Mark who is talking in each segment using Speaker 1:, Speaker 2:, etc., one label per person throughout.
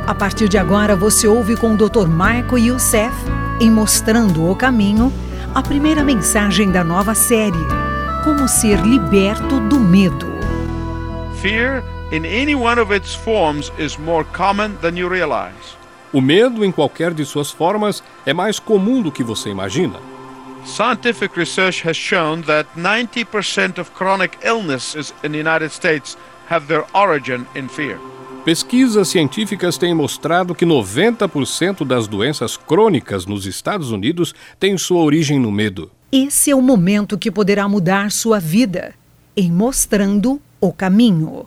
Speaker 1: A partir de agora, você ouve com o Dr. Michael Youssef, em Mostrando o Caminho, a primeira mensagem da nova série, Como Ser Liberto do Medo.
Speaker 2: Fear, in any one of its forms, is more common than you realize.
Speaker 3: O medo, em qualquer de suas formas, é mais comum do que você imagina.
Speaker 2: Scientific research has shown that 90% of chronic illnesses in the United States have their origin in fear.
Speaker 3: Pesquisas científicas têm mostrado que 90% das doenças crônicas nos Estados Unidos têm sua origem no medo.
Speaker 1: Esse é o momento que poderá mudar sua vida, em Mostrando o Caminho.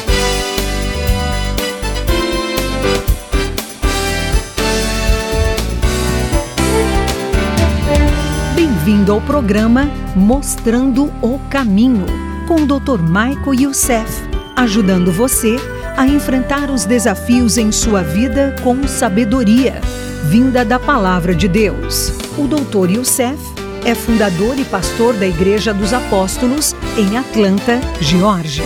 Speaker 1: Bem-vindo ao programa Mostrando o Caminho, com o Dr. Michael Youssef, ajudando você a enfrentar os desafios em sua vida com sabedoria, vinda da Palavra de Deus. O Dr. Youssef é fundador e pastor da Igreja dos Apóstolos em Atlanta, Geórgia.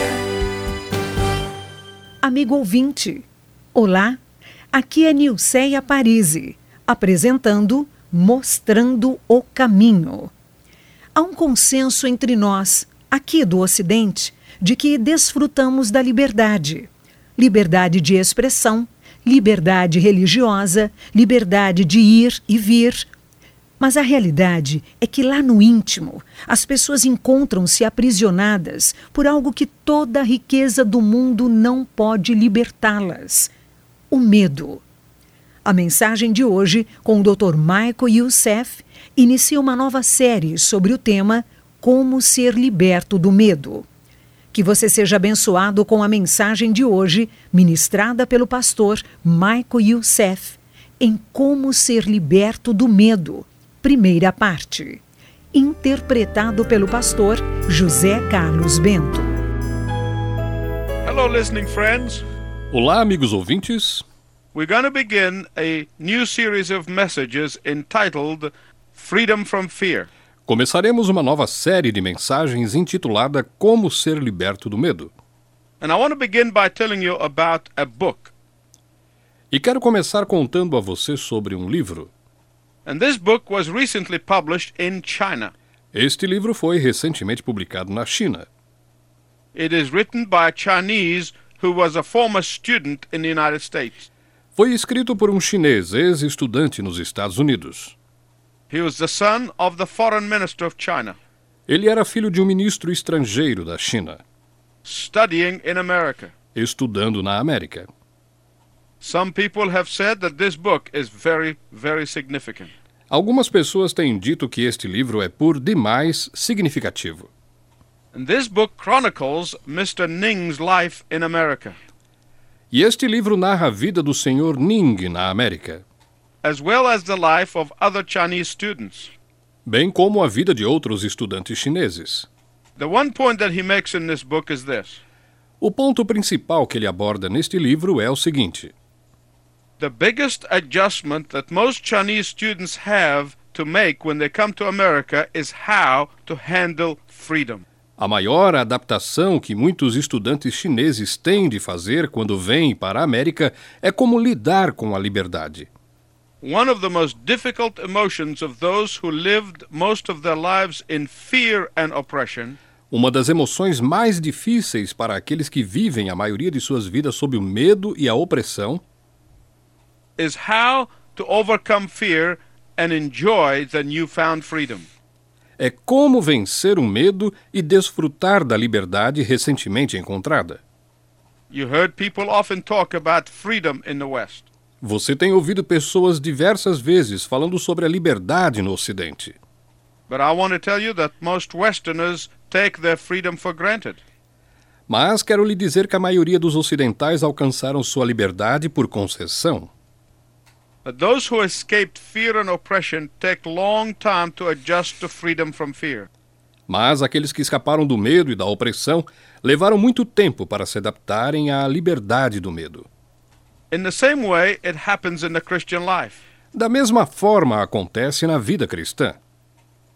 Speaker 1: Amigo ouvinte, olá, aqui é Nilceia Parisi, apresentando Mostrando o Caminho. Há um consenso entre nós, aqui do Ocidente, de que desfrutamos da liberdade. Liberdade de expressão, liberdade religiosa, liberdade de ir e vir. Mas a realidade é que lá no íntimo, as pessoas encontram-se aprisionadas por algo que toda a riqueza do mundo não pode libertá-las: o medo. A mensagem de hoje, com o Dr. Michael Youssef, inicia uma nova série sobre o tema Como Ser Liberto do Medo. Que você seja abençoado com a mensagem de hoje, ministrada pelo pastor Michael Youssef, em Como Ser Liberto do Medo, primeira parte. Interpretado pelo pastor José Carlos Bento.
Speaker 2: Hello, listening friends.
Speaker 3: Olá, amigos ouvintes.
Speaker 2: We're going to begin a new series of messages entitled Freedom from Fear.
Speaker 3: Começaremos uma nova série de mensagens intitulada Como Ser Liberto do Medo.
Speaker 2: And I want to begin by telling you about a book.
Speaker 3: E quero começar contando a você sobre um livro.
Speaker 2: And this book was recently published in China.
Speaker 3: Este livro foi recentemente publicado na China.
Speaker 2: It is written by a Chinese who was a former student in the United States.
Speaker 3: Foi escrito por um chinês ex-estudante nos Estados Unidos.
Speaker 2: He was the son of the foreign minister of China,
Speaker 3: Ele era filho de um ministro estrangeiro da China,
Speaker 2: studying in America.
Speaker 3: estudando na América.
Speaker 2: Some people have said that this book is very, very significant.
Speaker 3: Algumas pessoas têm dito que este livro é por demais significativo.
Speaker 2: And this book chronicles Mr. Ning's life in America,
Speaker 3: E este livro narra a vida do Sr. Ning na América,
Speaker 2: as well as the life of other Chinese students.
Speaker 3: bem como a vida de outros estudantes chineses.
Speaker 2: The one point that he makes in this book is this:
Speaker 3: O ponto principal que ele aborda neste livro é o seguinte:
Speaker 2: the biggest adjustment that most Chinese students have to make when they come to America is how to handle freedom.
Speaker 3: a maior adaptação que muitos estudantes chineses têm de fazer quando vêm para a América é como lidar com a liberdade.
Speaker 2: One of the most difficult emotions of those who lived most of their lives in fear and oppression
Speaker 3: Uma das emoções mais difíceis para aqueles que vivem a maioria de suas vidas sob o medo e a opressão
Speaker 2: is how to overcome fear and enjoy the newfound freedom.
Speaker 3: é como vencer o medo e desfrutar da liberdade recentemente encontrada.
Speaker 2: You heard people often talk about freedom in the West.
Speaker 3: Você tem ouvido pessoas diversas vezes falando sobre a liberdade no Ocidente.
Speaker 2: But I want to tell you that most Westerners take their freedom for granted.
Speaker 3: Mas quero lhe dizer que a maioria dos ocidentais alcançaram sua liberdade por concessão.
Speaker 2: But those who escaped fear and oppression take long time to adjust to freedom from fear.
Speaker 3: Mas aqueles que escaparam do medo e da opressão levaram muito tempo para se adaptarem à liberdade do medo.
Speaker 2: In the same way, it happens in the Christian life.
Speaker 3: Da mesma forma acontece na vida cristã.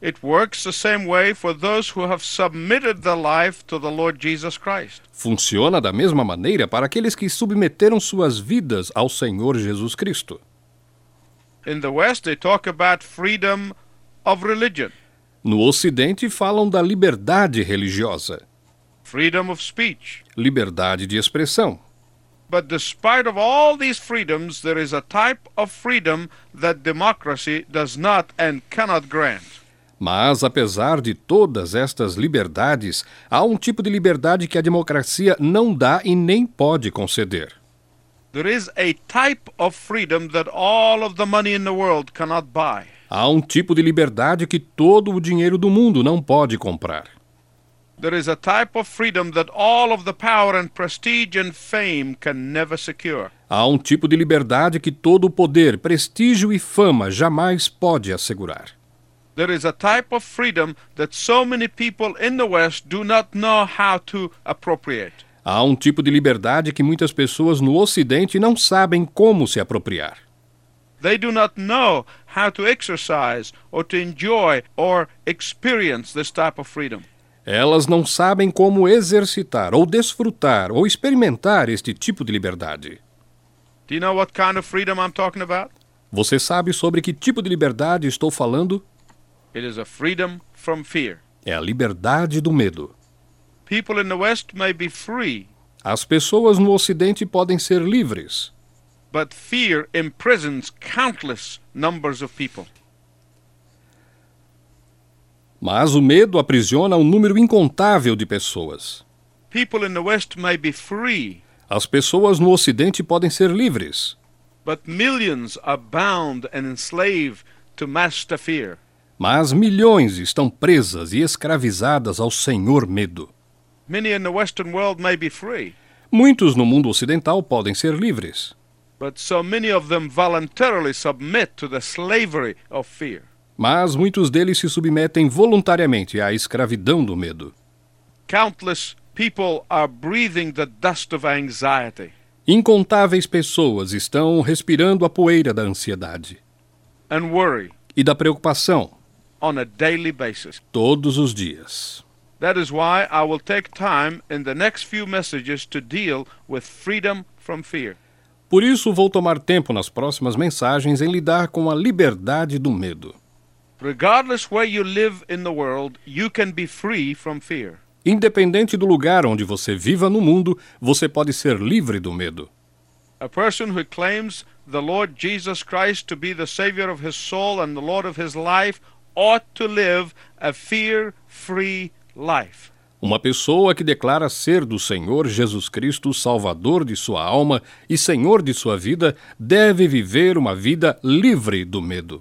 Speaker 2: It works the same way for those who have submitted their life to the Lord Jesus Christ.
Speaker 3: Funciona da mesma maneira para aqueles que submeteram suas vidas ao Senhor Jesus Cristo.
Speaker 2: In the West, they talk about freedom of religion,
Speaker 3: No Ocidente falam da liberdade religiosa,
Speaker 2: freedom of speech.
Speaker 3: liberdade de expressão.
Speaker 2: But despite of all these freedoms, there is a type of freedom that democracy does not and cannot grant.
Speaker 3: Mas, apesar de todas estas liberdades, há um tipo de liberdade que a democracia não dá e nem pode conceder.
Speaker 2: There is a type of freedom that all of the money in the world cannot buy.
Speaker 3: Há um tipo de liberdade que todo o dinheiro do mundo não pode comprar.
Speaker 2: There is a type of freedom that all of the power and prestige and fame can never secure.
Speaker 3: Há um tipo de liberdade que todo o poder, prestígio e fama jamais pode assegurar.
Speaker 2: There is a type of freedom that so many people in the West do not know how to appropriate.
Speaker 3: Há um tipo de liberdade que muitas pessoas no Ocidente não sabem como se apropriar.
Speaker 2: They do not know how to exercise or to enjoy or experience this type of freedom.
Speaker 3: Elas não sabem como exercitar, ou desfrutar, ou experimentar este tipo de liberdade.
Speaker 2: Do you know what kind of freedom I'm talking about?
Speaker 3: Você sabe sobre que tipo de liberdade estou falando?
Speaker 2: It is a freedom from fear.
Speaker 3: É a liberdade do medo.
Speaker 2: People in the West may be free,
Speaker 3: As pessoas no Ocidente podem ser livres,
Speaker 2: but fear imprisons countless numbers of people.
Speaker 3: mas o medo aprisiona um número incontável de pessoas.
Speaker 2: People in the West may be free,
Speaker 3: As pessoas no Ocidente podem ser livres,
Speaker 2: but millions are bound and enslaved to master fear.
Speaker 3: mas milhões estão presas e escravizadas ao Senhor Medo.
Speaker 2: Many in the Western world may be free,
Speaker 3: Muitos no mundo ocidental podem ser livres,
Speaker 2: but so many of them voluntarily submit to the slavery of fear.
Speaker 3: mas muitos deles se submetem voluntariamente à escravidão do medo.
Speaker 2: Countless people are breathing the dust of anxiety
Speaker 3: Incontáveis pessoas estão respirando a poeira da ansiedade
Speaker 2: and worry
Speaker 3: e da preocupação
Speaker 2: on a daily basis.
Speaker 3: todos os dias.
Speaker 2: That is why I will take time in the next few messages to deal with freedom from fear.
Speaker 3: Por isso, vou tomar tempo nas próximas mensagens em lidar com a liberdade do medo.
Speaker 2: Regardless where you live in the world, you can be free from fear.
Speaker 3: Independente do lugar onde você viva no mundo, você pode ser livre do medo.
Speaker 2: A person who claims the Lord Jesus Christ to be the Savior of his soul and the Lord of his life ought to live a fear-free life.
Speaker 3: Uma pessoa que declara ser do Senhor Jesus Cristo, Salvador de sua alma e Senhor de sua vida, deve viver uma vida livre do medo.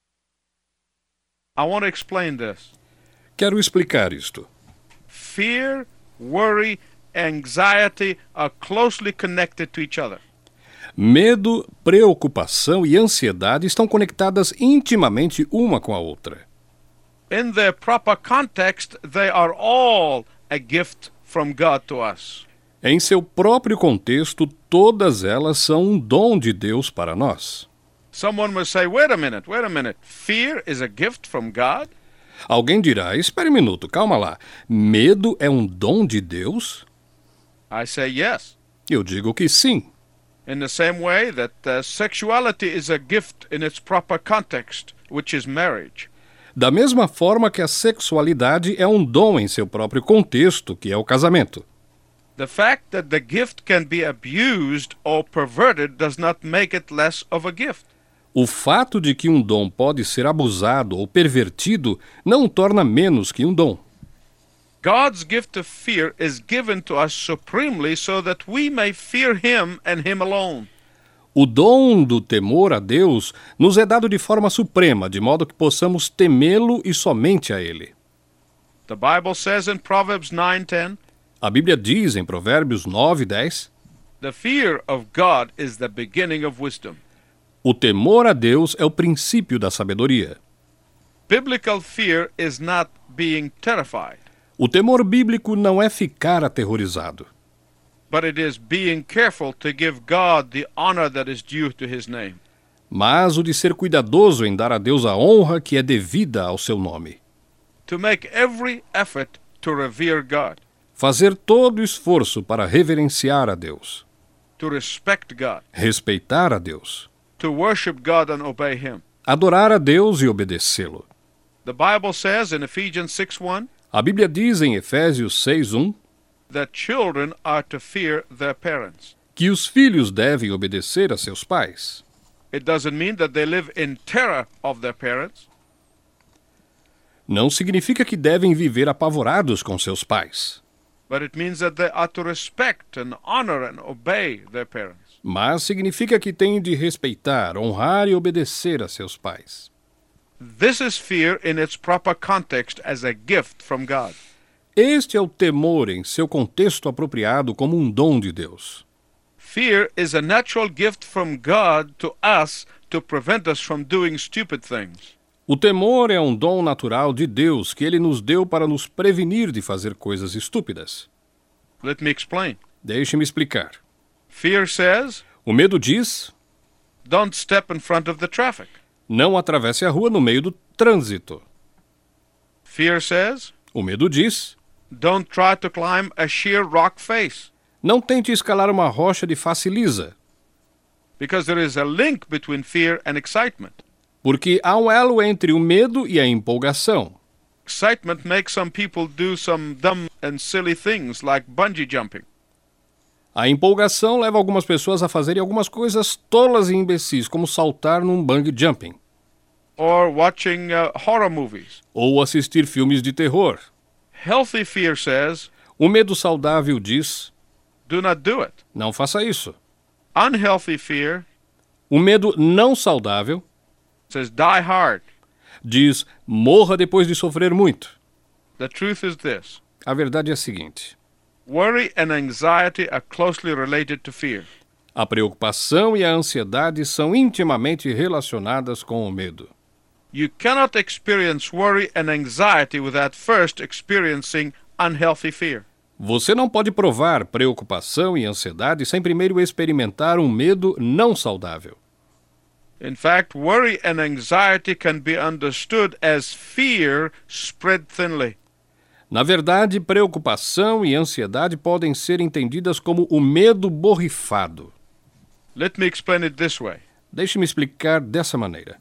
Speaker 2: I want to explain this.
Speaker 3: Quero explicar isto.
Speaker 2: Fear, worry, anxiety are closely connected to each other.
Speaker 3: Medo, preocupação e ansiedade estão conectadas intimamente uma com a outra.
Speaker 2: In their proper context, they are all a gift from God to us.
Speaker 3: Em seu próprio contexto, todas elas são um dom de Deus para nós.
Speaker 2: Someone will say, wait a minute. Fear is a gift from God?
Speaker 3: Alguém dirá, espere um minuto, calma lá. Medo é um dom de Deus?
Speaker 2: I say yes.
Speaker 3: Eu digo que sim.
Speaker 2: In the same way that sexuality is a gift in its proper context, which is marriage.
Speaker 3: Da mesma forma que a sexualidade é um dom em seu próprio contexto, que é o casamento.
Speaker 2: The fact that the gift can be abused or perverted does not make it less of a gift.
Speaker 3: O fato de que um dom pode ser abusado ou pervertido não o torna menos que um dom.
Speaker 2: God's gift of fear is given to us supremely so that we may fear Him and Him alone.
Speaker 3: O dom do temor a Deus nos é dado de forma suprema, de modo que possamos temê-lo e somente a Ele.
Speaker 2: The Bible says in Proverbs 9:10,
Speaker 3: A Bíblia diz em Provérbios 9:10,
Speaker 2: the fear of God is the beginning of wisdom.
Speaker 3: o temor a Deus é o princípio da sabedoria.
Speaker 2: Biblical fear is not being terrified,
Speaker 3: O temor bíblico não é ficar aterrorizado,
Speaker 2: but it is being careful to give God the honor that is due to His name.
Speaker 3: mas o de ser cuidadoso em dar a Deus a honra que é devida ao seu nome.
Speaker 2: to make every effort to revere God,
Speaker 3: Fazer todo o esforço para reverenciar a Deus,
Speaker 2: to respect God,
Speaker 3: respeitar a Deus,
Speaker 2: to worship God and obey Him.
Speaker 3: adorar a Deus e obedecê-lo.
Speaker 2: The Bible says in Ephesians 6:1
Speaker 3: A Bíblia diz em Efésios 6:1
Speaker 2: that children are to fear their parents.
Speaker 3: que os filhos devem obedecer a seus pais.
Speaker 2: It doesn't mean that they live in terror of their parents.
Speaker 3: Não significa que devem viver apavorados com seus pais,
Speaker 2: But it means that they are to respect and honor and obey their parents.
Speaker 3: mas significa que têm de respeitar, honrar e obedecer a seus pais.
Speaker 2: This is fear in its proper context as a gift from God.
Speaker 3: Este é o temor em seu contexto apropriado como um dom de Deus.
Speaker 2: Fear is a natural gift from God to us to prevent us from doing stupid things.
Speaker 3: O temor é um dom natural de Deus que Ele nos deu para nos prevenir de fazer coisas estúpidas.
Speaker 2: Let me explain.
Speaker 3: Deixe-me explicar.
Speaker 2: Fear says,
Speaker 3: O medo diz:
Speaker 2: don't step in front of the traffic.
Speaker 3: não atravesse a rua no meio do trânsito.
Speaker 2: Fear says,
Speaker 3: O medo diz:
Speaker 2: don't try to climb a sheer rock face,
Speaker 3: não tente escalar uma rocha de face lisa,
Speaker 2: because there is a link between fear and excitement.
Speaker 3: porque há um elo entre o medo e a empolgação.
Speaker 2: Excitement makes some people do some dumb and silly things like bungee jumping,
Speaker 3: A empolgação leva algumas pessoas a fazerem algumas coisas tolas e imbecis, como saltar num bungee jumping,
Speaker 2: or watching horror movies.
Speaker 3: ou assistir filmes de terror.
Speaker 2: Healthy fear says,
Speaker 3: O medo saudável diz:
Speaker 2: do not do it.
Speaker 3: não faça isso.
Speaker 2: Unhealthy fear
Speaker 3: O medo não saudável
Speaker 2: says, die hard.
Speaker 3: diz: morra depois de sofrer muito.
Speaker 2: The truth is this.
Speaker 3: A verdade é a seguinte:
Speaker 2: Worry and anxiety are closely related to fear.
Speaker 3: a preocupação e a ansiedade são intimamente relacionadas com o medo.
Speaker 2: You cannot experience worry and anxiety without first experiencing unhealthy fear.
Speaker 3: Você não pode provar preocupação e ansiedade sem primeiro experimentar um medo não saudável.
Speaker 2: In fact, worry and anxiety can be understood as fear spread thinly.
Speaker 3: Na verdade, preocupação e ansiedade podem ser entendidas como o medo borrifado.
Speaker 2: Let me explain it this way.
Speaker 3: Deixe-me explicar dessa maneira.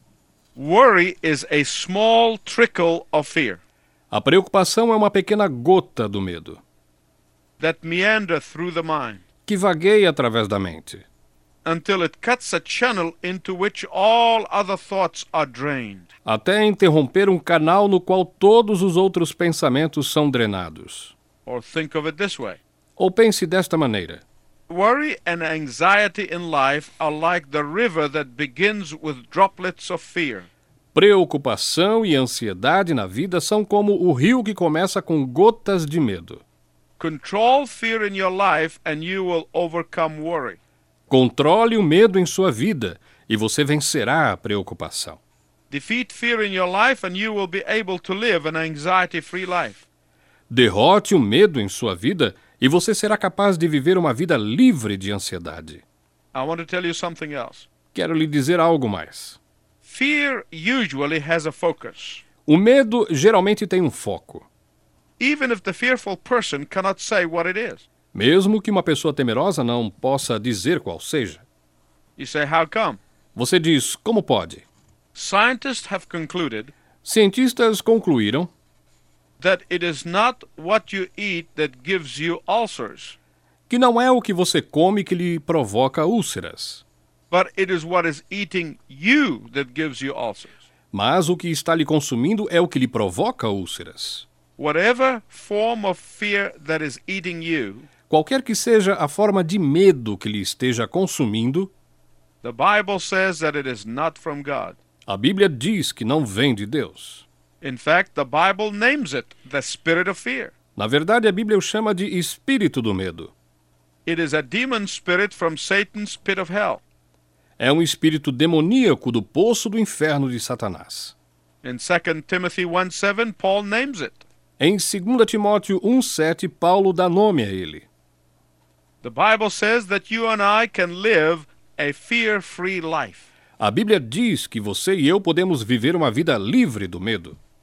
Speaker 2: Worry is a small trickle of fear
Speaker 3: A preocupação é uma pequena gota do medo,
Speaker 2: that meander through the mind
Speaker 3: que vagueia através da mente,
Speaker 2: until it cuts a channel into which all other thoughts are drained.
Speaker 3: até interromper um canal no qual todos os outros pensamentos são drenados.
Speaker 2: Or think of it this way.
Speaker 3: Ou pense desta maneira.
Speaker 2: Worry and anxiety in life are like the river that begins with droplets of fear.
Speaker 3: Preocupação e ansiedade na vida são como o rio que começa com gotas de medo.
Speaker 2: Control fear in your life and you will overcome worry.
Speaker 3: Controle o medo em sua vida e você vencerá a preocupação.
Speaker 2: Defeat fear in your life and you will be able to live an anxiety-free life.
Speaker 3: Derrote o medo em sua vida e você será capaz de viver uma vida livre de ansiedade.
Speaker 2: I want to tell you something else.
Speaker 3: Quero lhe dizer algo mais.
Speaker 2: Fear usually has a focus.
Speaker 3: O medo geralmente tem um foco.
Speaker 2: Even if the fearful person cannot say what it is.
Speaker 3: Mesmo que uma pessoa temerosa não possa dizer qual seja.
Speaker 2: You say, how come?
Speaker 3: Você diz: como pode?
Speaker 2: Scientists have concluded
Speaker 3: Cientistas concluíram
Speaker 2: that it is not what you eat that gives you ulcers,
Speaker 3: que não é o que você come que lhe provoca úlceras,
Speaker 2: but it is what is eating you that gives you ulcers.
Speaker 3: mas o que está lhe consumindo é o que lhe provoca úlceras.
Speaker 2: Whatever form of fear that is eating you,
Speaker 3: Qualquer que seja a forma de medo que lhe esteja consumindo,
Speaker 2: the Bible says that it is not from God.
Speaker 3: a Bíblia diz que não vem de Deus.
Speaker 2: In fact, the Bible names it the spirit of fear.
Speaker 3: Na verdade, a Bíblia o chama de espírito do medo.
Speaker 2: It is a demon spirit from Satan's pit of hell.
Speaker 3: É um espírito demoníaco do poço do inferno de Satanás.
Speaker 2: In 2 Timothy 1:7, Paul names it.
Speaker 3: Em 2 Timóteo 1,7, Paulo dá nome a ele.
Speaker 2: The Bible says that you and I can live a fear-free life.
Speaker 3: A Bíblia diz que você e eu podemos viver uma vida livre do medo.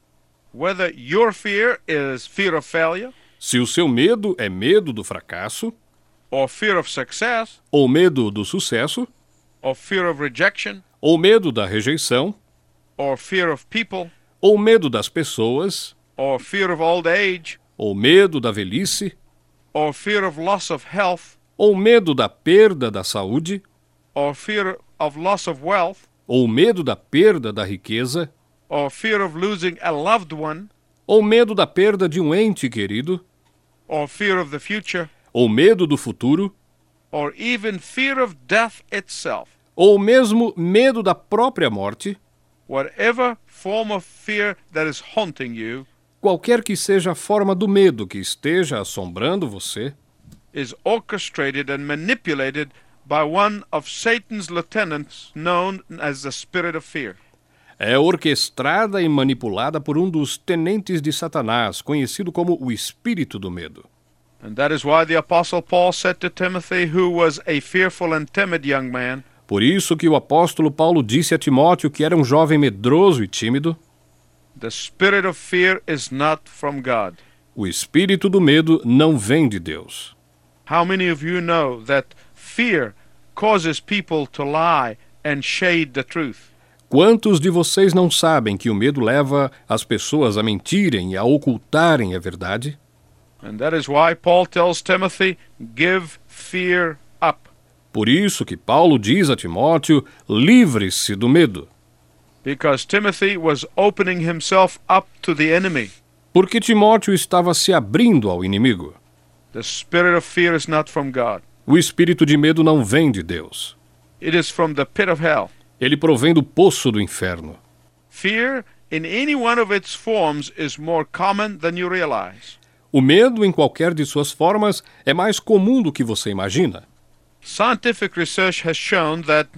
Speaker 2: whether your fear is fear of failure,
Speaker 3: Se o seu medo é medo do fracasso,
Speaker 2: or fear of success,
Speaker 3: ou medo do sucesso,
Speaker 2: or fear of rejection,
Speaker 3: ou medo da rejeição,
Speaker 2: or fear of people,
Speaker 3: ou medo das pessoas,
Speaker 2: or fear of old age,
Speaker 3: ou medo da velhice,
Speaker 2: or fear of loss of health,
Speaker 3: ou medo da perda da saúde,
Speaker 2: or fear of loss of wealth,
Speaker 3: ou medo da perda da riqueza,
Speaker 2: or fear of losing a loved one,
Speaker 3: ou medo da perda de um ente querido,
Speaker 2: or fear of the future,
Speaker 3: ou medo do futuro,
Speaker 2: or even fear of death itself,
Speaker 3: ou mesmo medo da própria morte,
Speaker 2: whatever form of fear that is haunting you
Speaker 3: qualquer que seja a forma do medo que esteja assombrando você,
Speaker 2: is orchestrated and manipulated by one of Satan's lieutenants known as the spirit of fear.
Speaker 3: é orquestrada e manipulada por um dos tenentes de Satanás, conhecido como o espírito do medo.
Speaker 2: And that is why the Apostle Paul said to Timothy, who was a fearful and timid young man,
Speaker 3: Por isso que o apóstolo Paulo disse a Timóteo, que era um jovem medroso e tímido,
Speaker 2: the spirit of fear is not from God.
Speaker 3: o espírito do medo não vem de Deus.
Speaker 2: How many of you know that fear causes people to lie and shade the truth?
Speaker 3: Quantos de vocês não sabem que o medo leva as pessoas a mentirem e a ocultarem a verdade?
Speaker 2: And that is why Paul tells Timothy, give fear up.
Speaker 3: Por isso que Paulo diz a Timóteo, livre-se do medo.
Speaker 2: Because Timothy was opening himself up to the enemy.
Speaker 3: Porque Timóteo estava se abrindo ao inimigo.
Speaker 2: The spirit of fear is not from God.
Speaker 3: O espírito de medo não vem de Deus.
Speaker 2: It is from the pit of hell.
Speaker 3: Ele provém do poço do inferno.
Speaker 2: Fear, in any one of its forms, is more common than you realize.
Speaker 3: O medo, em qualquer de suas formas, é mais comum do que você imagina.
Speaker 2: Scientific research has shown that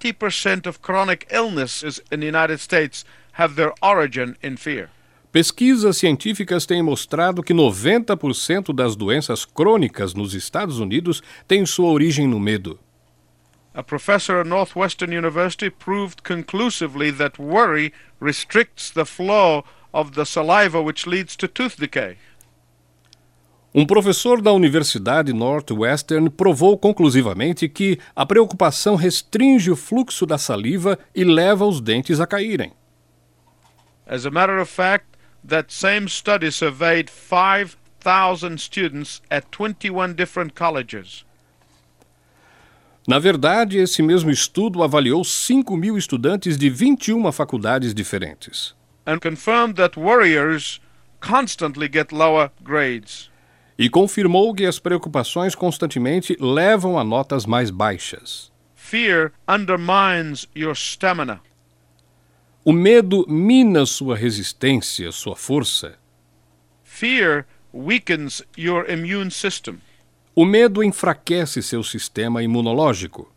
Speaker 2: 90% of chronic illnesses in the United States have their origin in fear.
Speaker 3: Pesquisas científicas têm mostrado que 90% das doenças crônicas nos Estados Unidos têm sua origem no medo.
Speaker 2: A professor at Northwestern University proved conclusively that worry restricts the flow of the saliva, which leads to tooth decay.
Speaker 3: Um professor da Universidade Northwestern provou conclusivamente que a preocupação restringe o fluxo da saliva e leva os dentes a caírem.
Speaker 2: As a matter of fact, that same study surveyed 5,000 students at 21 different colleges.
Speaker 3: Na verdade, esse mesmo estudo avaliou 5.000 estudantes de 21 faculdades diferentes.
Speaker 2: And confirmed that worriers constantly get lower grades.
Speaker 3: E confirmou que as preocupações constantemente levam a notas mais baixas.
Speaker 2: Fear undermines your stamina.
Speaker 3: O medo mina sua resistência, sua força.
Speaker 2: Fear weakens your immune system.
Speaker 3: O medo enfraquece seu sistema imunológico.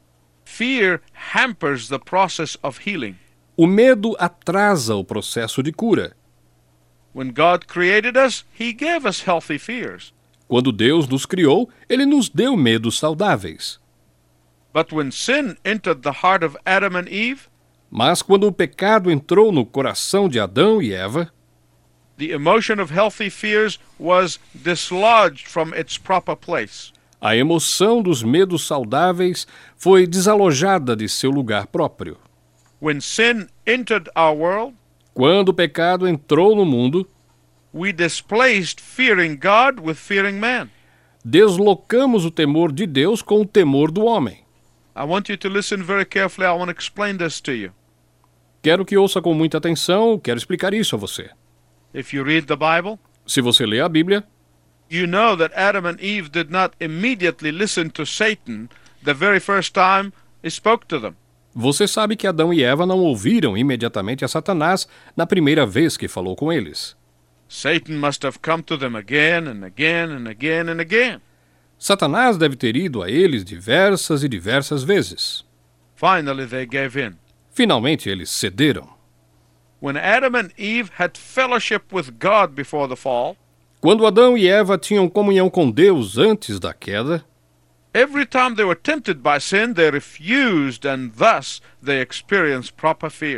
Speaker 2: Fear hampers the process of healing.
Speaker 3: O medo atrasa o processo de cura.
Speaker 2: When God created us, He gave us healthy fears.
Speaker 3: Quando Deus nos criou, Ele nos deu medos saudáveis.
Speaker 2: But when sin entered the heart of Adam and Eve,
Speaker 3: Mas quando o pecado entrou no coração de Adão e Eva,
Speaker 2: the emotion of healthy fears was dislodged from its proper place.
Speaker 3: a emoção dos medos saudáveis foi desalojada de seu lugar próprio.
Speaker 2: When sin entered our world,
Speaker 3: Quando o pecado entrou no mundo,
Speaker 2: we displaced fearing God with fearing man.
Speaker 3: deslocamos o temor de Deus com o temor do homem.
Speaker 2: I want you to listen very carefully. I want to explain this to you.
Speaker 3: Quero que ouça com muita atenção, quero explicar isso a você.
Speaker 2: If you read the Bible,
Speaker 3: Se você lê a Bíblia,
Speaker 2: you know that Adam and Eve did not immediately listen to Satan the very first time he spoke to them.
Speaker 3: você sabe que Adão e Eva não ouviram imediatamente a Satanás na primeira vez que falou com eles.
Speaker 2: Satan must have come to them again and again and again and again.
Speaker 3: Satanás deve ter ido a eles diversas e diversas vezes.
Speaker 2: Finally, they gave in.
Speaker 3: Finalmente eles cederam.
Speaker 2: When Adam and Eve had fellowship with God before the fall,
Speaker 3: Quando Adão e Eva tinham comunhão com Deus antes da queda,
Speaker 2: every time they were tempted by sin, they refused, and thus they experienced proper fear.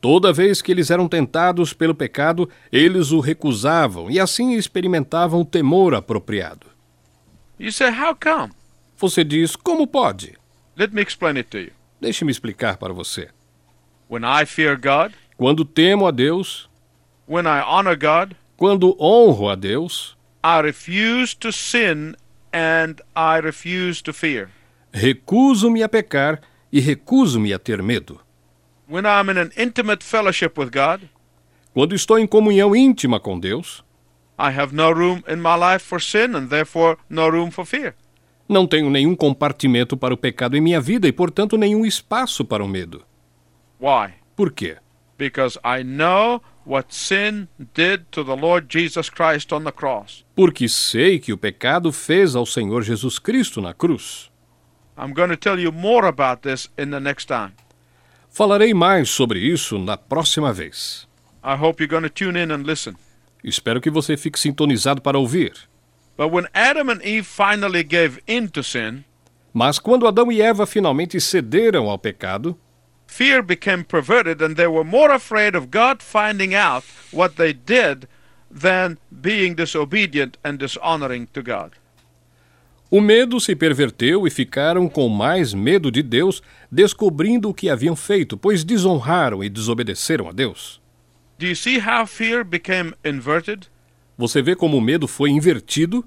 Speaker 3: Toda vez que eles eram tentados pelo pecado, eles o recusavam e assim experimentavam o temor apropriado.
Speaker 2: You say, how come?
Speaker 3: Você diz, como pode?
Speaker 2: Let me explain it to you.
Speaker 3: Deixe-me explicar para você.
Speaker 2: When I fear God,
Speaker 3: Quando temo a Deus,
Speaker 2: when I honor God,
Speaker 3: quando honro a Deus,
Speaker 2: I refuse to sin and I refuse to fear.
Speaker 3: recuso-me a pecar e recuso-me a ter medo.
Speaker 2: When I'm in an intimate fellowship with God,
Speaker 3: Quando estou em comunhão íntima com Deus,
Speaker 2: I have no room in my life for sin and therefore no room for fear.
Speaker 3: não tenho nenhum compartimento para o pecado em minha vida e, portanto, nenhum espaço para o medo.
Speaker 2: Why?
Speaker 3: Por quê?
Speaker 2: Because I know what sin did to the Lord Jesus Christ on the cross.
Speaker 3: Porque sei que o pecado fez ao Senhor Jesus Cristo na cruz.
Speaker 2: I'm going to tell you more about this in the next time.
Speaker 3: Falarei mais sobre isso na próxima vez.
Speaker 2: I hope you're going to tune in and listen.
Speaker 3: Espero que você fique sintonizado para ouvir.
Speaker 2: But when Adam and Eve finally gave in to sin,
Speaker 3: Mas quando Adão e Eva finalmente cederam ao pecado,
Speaker 2: fear became perverted and they were more afraid of God finding out what they did than being disobedient and dishonoring to God.
Speaker 3: o medo se perverteu e ficaram com mais medo de Deus, descobrindo o que haviam feito, pois desonraram e desobedeceram a Deus.
Speaker 2: Do you see how fear became inverted?
Speaker 3: Você vê como o medo foi invertido?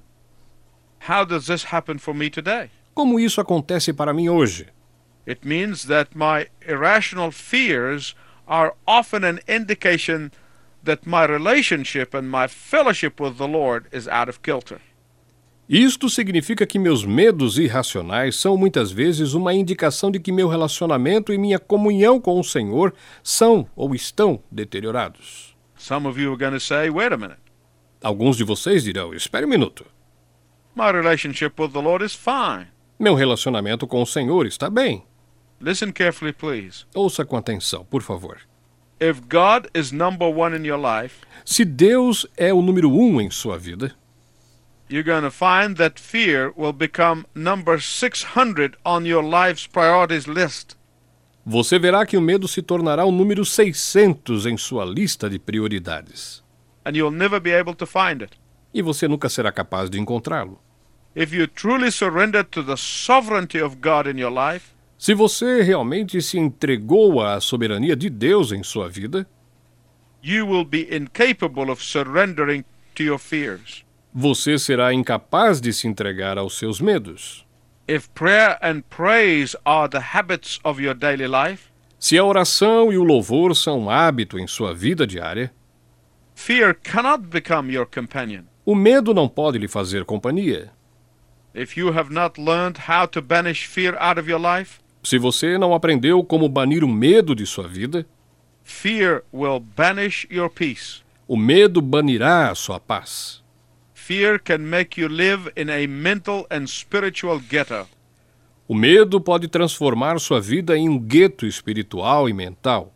Speaker 2: How does this happen for me today?
Speaker 3: Como isso acontece para mim hoje?
Speaker 2: It means that my irrational fears are often an indication that my relationship and my fellowship with the Lord is out of kilter.
Speaker 3: Isto significa que meus medos irracionais são muitas vezes uma indicação de que meu relacionamento e minha comunhão com o Senhor são ou estão deteriorados.
Speaker 2: Some of you are going to say, wait a minute,
Speaker 3: Alguns de vocês dirão, espere um minuto.
Speaker 2: my relationship with the Lord is fine.
Speaker 3: Meu relacionamento com o Senhor está bem.
Speaker 2: Listen carefully, please.
Speaker 3: Ouça com atenção, por favor.
Speaker 2: If God is number one in your life,
Speaker 3: Se Deus é o número 1 em sua vida,
Speaker 2: you're going to find that fear will become number 600 on your life's priorities list.
Speaker 3: você verá que o medo se tornará o número 600 em sua lista de prioridades.
Speaker 2: And you'll never be able to find it.
Speaker 3: E você nunca será capaz de encontrá-lo.
Speaker 2: If you truly surrender to the sovereignty of God in your life,
Speaker 3: Se você realmente se entregou à soberania de Deus em sua vida,
Speaker 2: you will be incapable of surrendering to your fears.
Speaker 3: você será incapaz de se entregar aos seus medos.
Speaker 2: If prayer and praise are the habits of your daily life,
Speaker 3: Se a oração e o louvor são um hábito em sua vida diária,
Speaker 2: fear cannot become your companion.
Speaker 3: o medo não pode lhe fazer companhia.
Speaker 2: If you have not learned how to banish fear out of your life,
Speaker 3: Se você não aprendeu como banir o medo de sua vida,
Speaker 2: fear will banish your peace.
Speaker 3: o medo banirá a sua paz.
Speaker 2: Fear can make you live in a mental and spiritual ghetto.
Speaker 3: O medo pode transformar sua vida em um gueto espiritual e mental.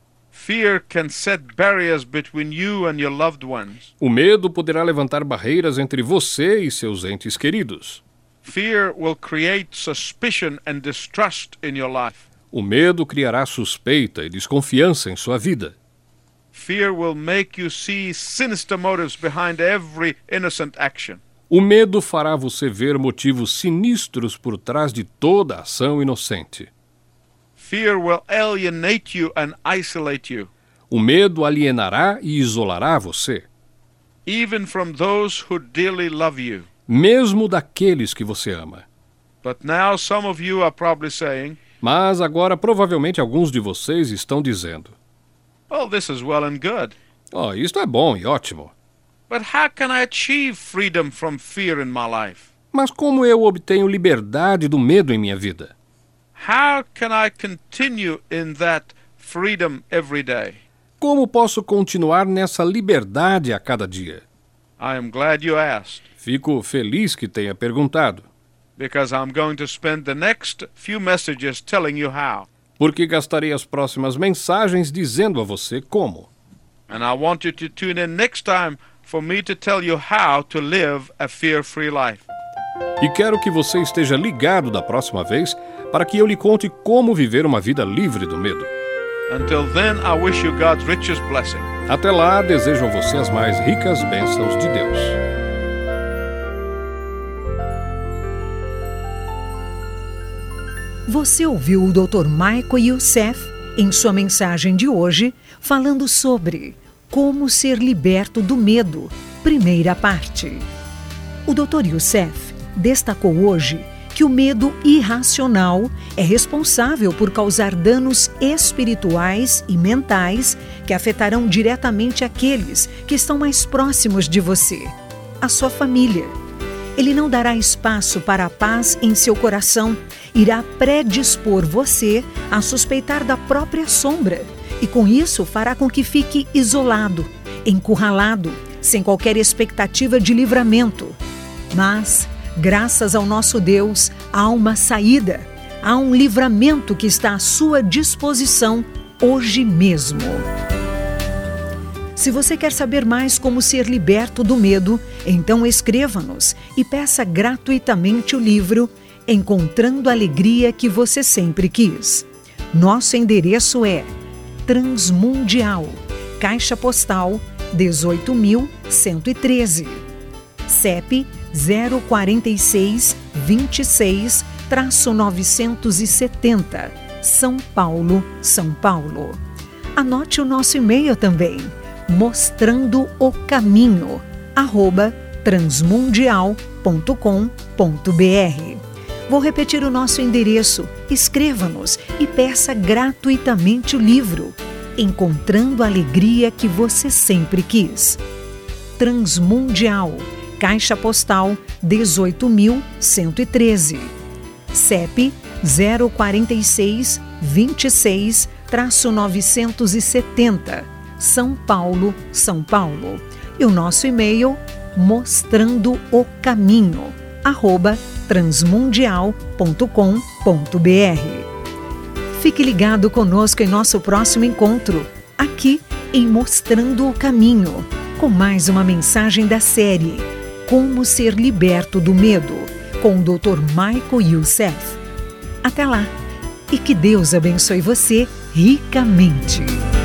Speaker 2: Fear can set barriers between you and your loved ones.
Speaker 3: O medo poderá levantar barreiras entre você e seus entes queridos.
Speaker 2: Fear will create suspicion and distrust in your life.
Speaker 3: O medo criará suspeita e desconfiança em sua vida.
Speaker 2: Fear will make you see sinister motives behind every innocent action.
Speaker 3: O medo fará você ver motivos sinistros por trás de toda ação inocente.
Speaker 2: Fear will alienate you and isolate you,
Speaker 3: O medo alienará e isolará você,
Speaker 2: even from those who dearly love you.
Speaker 3: mesmo daqueles que você ama.
Speaker 2: But now some of you are probably saying,
Speaker 3: Mas agora provavelmente alguns de vocês estão dizendo:
Speaker 2: oh, this is well and good.
Speaker 3: "Oh, isto é bom e ótimo.
Speaker 2: But how can I achieve freedom from fear in my life?
Speaker 3: Mas como eu obtenho liberdade do medo em minha vida?
Speaker 2: How can I continue in that freedom every day?
Speaker 3: Como posso continuar nessa liberdade a cada dia?"
Speaker 2: I am glad you asked,
Speaker 3: Fico feliz que tenha perguntado,
Speaker 2: because I'm going to spend the next few messages telling you how.
Speaker 3: porque gastarei as próximas mensagens dizendo a você como.
Speaker 2: And I want you to tune in next time for me to tell you how to live a fear-free life.
Speaker 3: E quero que você esteja ligado da próxima vez para que eu lhe conte como viver uma vida livre do medo.
Speaker 2: Until then, I wish you God's richest blessing.
Speaker 3: Até lá, desejo a você as mais ricas bênçãos de Deus.
Speaker 1: Você ouviu o Dr. Michael Youssef em sua mensagem de hoje, falando sobre como ser liberto do medo, primeira parte. O Dr. Youssef destacou hoje que o medo irracional é responsável por causar danos espirituais e mentais que afetarão diretamente aqueles que estão mais próximos de você, a sua família. Ele não dará espaço para a paz em seu coração, irá predispor você a suspeitar da própria sombra e com isso fará com que fique isolado, encurralado, sem qualquer expectativa de livramento. Mas, graças ao nosso Deus, há uma saída, há um livramento que está à sua disposição hoje mesmo. Se você quer saber mais como ser liberto do medo, então escreva-nos e peça gratuitamente o livro Encontrando a Alegria que Você Sempre Quis. Nosso endereço é Transmundial, Caixa Postal 18.113, CEP 04626-970, São Paulo, São Paulo. Anote o nosso e-mail também, mostrandoocaminho@transmundial.com.br. Vou repetir o nosso endereço. Escreva-nos e peça gratuitamente o livro Encontrando a Alegria que Você Sempre Quis. Transmundial, Caixa Postal 18.113, CEP 04626-970, São Paulo, São Paulo. E o nosso e-mail, mostrandoocaminho@transmundial.com.br. Fique ligado conosco em nosso próximo encontro, aqui em Mostrando o Caminho, com mais uma mensagem da série Como Ser Liberto do Medo, com o Dr. Michael Youssef. Até lá e que Deus abençoe você ricamente.